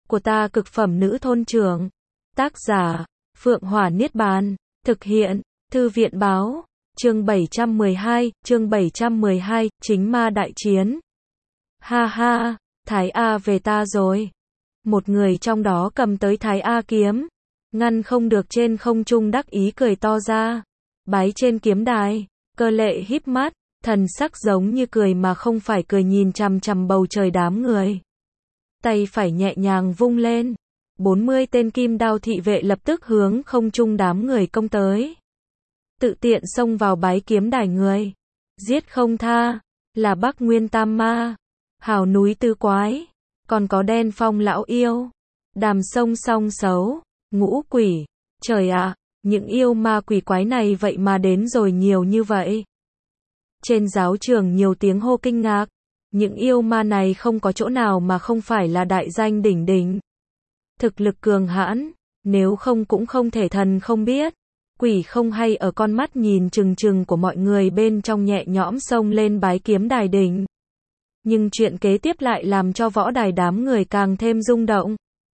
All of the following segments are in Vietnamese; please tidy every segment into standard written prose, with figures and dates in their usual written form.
của ta cực phẩm nữ thôn trưởng. Tác giả, Phượng Hỏa Niết Bàn. Thực hiện, Thư viện báo. Chương 712, chính ma đại chiến. Ha ha, Thái A về ta rồi. Một người trong đó cầm tới Thái A kiếm, ngăn không được trên không trung đắc ý cười to ra. Bái trên kiếm đài, Cơ Lệ híp mắt, thần sắc giống như cười mà không phải cười, nhìn chằm chằm bầu trời đám người. Tay phải nhẹ nhàng vung lên, 40 tên kim đao thị vệ lập tức hướng không trung đám người công tới. Tự tiện xông vào bái kiếm đài người, giết không tha, là Bắc Nguyên Tam Ma, Hào Núi Tư Quái, còn có Đen Phong lão yêu, Đàm Sông Song Xấu, Ngũ Quỷ. Trời ạ, những yêu ma quỷ quái này vậy mà đến rồi nhiều như vậy. Trên giáo trường nhiều tiếng hô kinh ngạc, những yêu ma này không có chỗ nào mà không phải là đại danh đỉnh đỉnh. Thực lực cường hãn, nếu không cũng không thể thần không biết, quỷ không hay ở con mắt nhìn trừng trừng của mọi người bên trong nhẹ nhõm xông lên bái kiếm đài đỉnh. Nhưng chuyện kế tiếp lại làm cho võ đài đám người càng thêm rung động.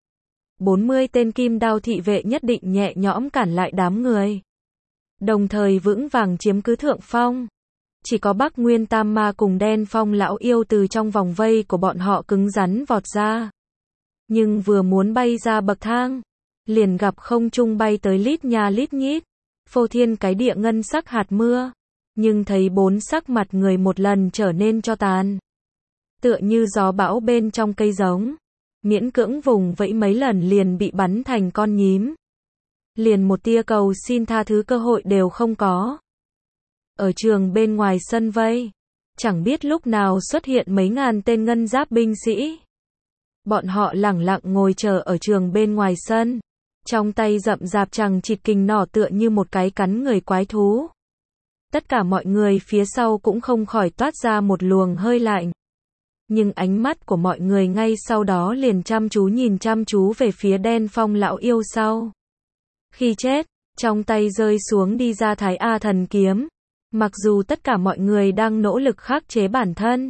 40 tên kim đao thị vệ nhất định nhẹ nhõm cản lại đám người, đồng thời vững vàng chiếm cứ thượng phong. Chỉ có Bắc Nguyên Tam Ma cùng Đen Phong lão yêu từ trong vòng vây của bọn họ cứng rắn vọt ra. Nhưng vừa muốn bay ra bậc thang, liền gặp không trung bay tới lít nha lít nhít, phô thiên cái địa ngân sắc hạt mưa, nhưng thấy bốn sắc mặt người một lần trở nên tro tàn. Tựa như gió bão bên trong cây giống, miễn cưỡng vùng vẫy mấy lần liền bị bắn thành con nhím. Liền một tia cầu xin tha thứ cơ hội đều không có. Ở trường bên ngoài sân vây, chẳng biết lúc nào xuất hiện mấy ngàn tên ngân giáp binh sĩ. Bọn họ lẳng lặng ngồi chờ ở trường bên ngoài sân, trong tay rậm rạp chằng chịt kình nỏ tựa như một cái cắn người quái thú. Tất cả mọi người phía sau cũng không khỏi toát ra một luồng hơi lạnh. Nhưng ánh mắt của mọi người ngay sau đó liền nhìn chăm chú về phía Đen Phong lão yêu sau. Khi chết, trong tay rơi xuống đi ra Thái A thần kiếm. Mặc dù tất cả mọi người đang nỗ lực khắc chế bản thân.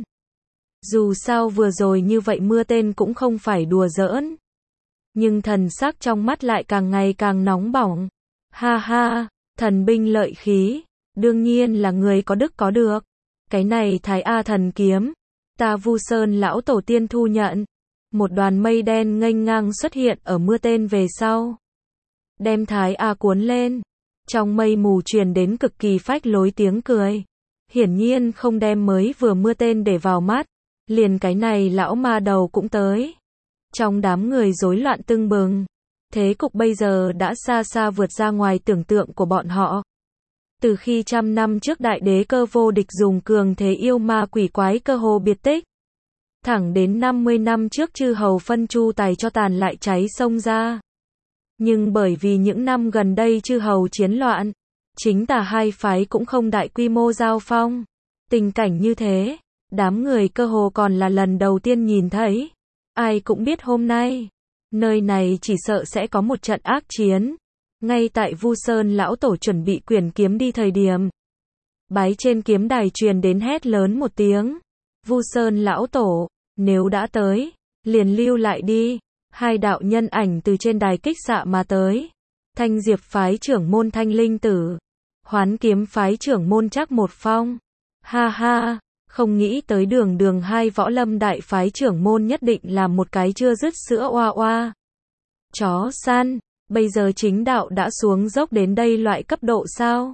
Dù sao vừa rồi như vậy mưa tên cũng không phải đùa giỡn. Nhưng thần sắc trong mắt lại càng ngày càng nóng bỏng. Ha ha, thần binh lợi khí, đương nhiên là người có đức có được. Cái này Thái A thần kiếm, ta Vu Sơn lão tổ tiên thu nhận. Một đoàn mây đen nghênh ngang xuất hiện ở mưa tên về sau, đem Thái A cuốn lên. Trong mây mù truyền đến cực kỳ phách lối tiếng cười. Hiển nhiên không đem mới vừa mưa tên để vào mắt, liền cái này lão ma đầu cũng tới. Trong đám người rối loạn tưng bừng, thế cục bây giờ đã xa xa vượt ra ngoài tưởng tượng của bọn họ. Từ khi 100 năm trước đại đế Cơ vô địch dùng cường thế yêu ma quỷ quái cơ hồ biệt tích, thẳng đến 50 năm trước chư hầu phân chu tài cho tàn lại cháy sông ra. Nhưng bởi vì những năm gần đây chư hầu chiến loạn, chính tà hai phái cũng không đại quy mô giao phong. Tình cảnh như thế, đám người cơ hồ còn là lần đầu tiên nhìn thấy. Ai cũng biết hôm nay, nơi này chỉ sợ sẽ có một trận ác chiến. Ngay tại Vu Sơn lão tổ chuẩn bị quyển kiếm đi thời điểm, bái trên kiếm đài truyền đến hét lớn một tiếng. Vu Sơn lão tổ, nếu đã tới, liền lưu lại đi. Hai đạo nhân ảnh từ trên đài kích xạ mà tới. Thanh Diệp phái trưởng môn Thanh Linh Tử, Hoán Kiếm phái trưởng môn Trác Một Phong. Ha ha, không nghĩ tới đường hai Võ Lâm đại phái trưởng môn nhất định là một cái chưa dứt sữa oa oa. Chó săn, bây giờ chính đạo đã xuống dốc đến đây loại cấp độ sao?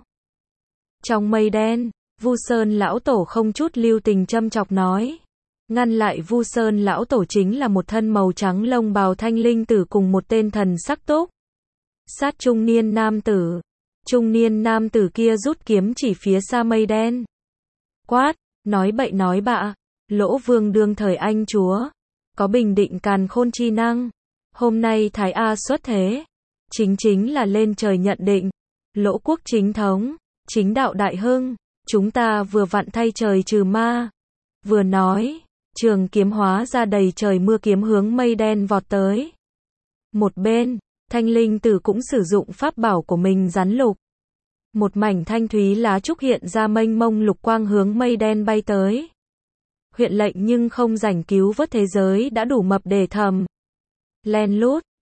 Trong mây đen, Vu Sơn lão tổ không chút lưu tình châm chọc nói. Ngăn lại Vu Sơn lão tổ chính là một thân màu trắng lông bào Thanh Linh Tử cùng một tên thần sắc túc sát trung niên nam tử. Trung niên nam tử kia rút kiếm chỉ phía xa mây đen. Quát, nói bậy nói bạ, Lỗ Vương đương thời anh chúa, có bình định càn khôn chi năng. Hôm nay Thái A xuất thế, chính là lên trời nhận định. Lỗ quốc chính thống, chính đạo đại hưng, chúng ta vừa vặn thay trời trừ ma. Vừa nói, trường kiếm hóa ra đầy trời mưa kiếm hướng mây đen vọt tới. Một bên, Thanh Linh Tử cũng sử dụng pháp bảo của mình rắn lục. Một mảnh thanh thúy lá trúc hiện ra mênh mông lục quang hướng mây đen bay tới. Huyện lệnh nhưng không rảnh cứu vớt thế giới đã đủ mập để thầm. Len lút.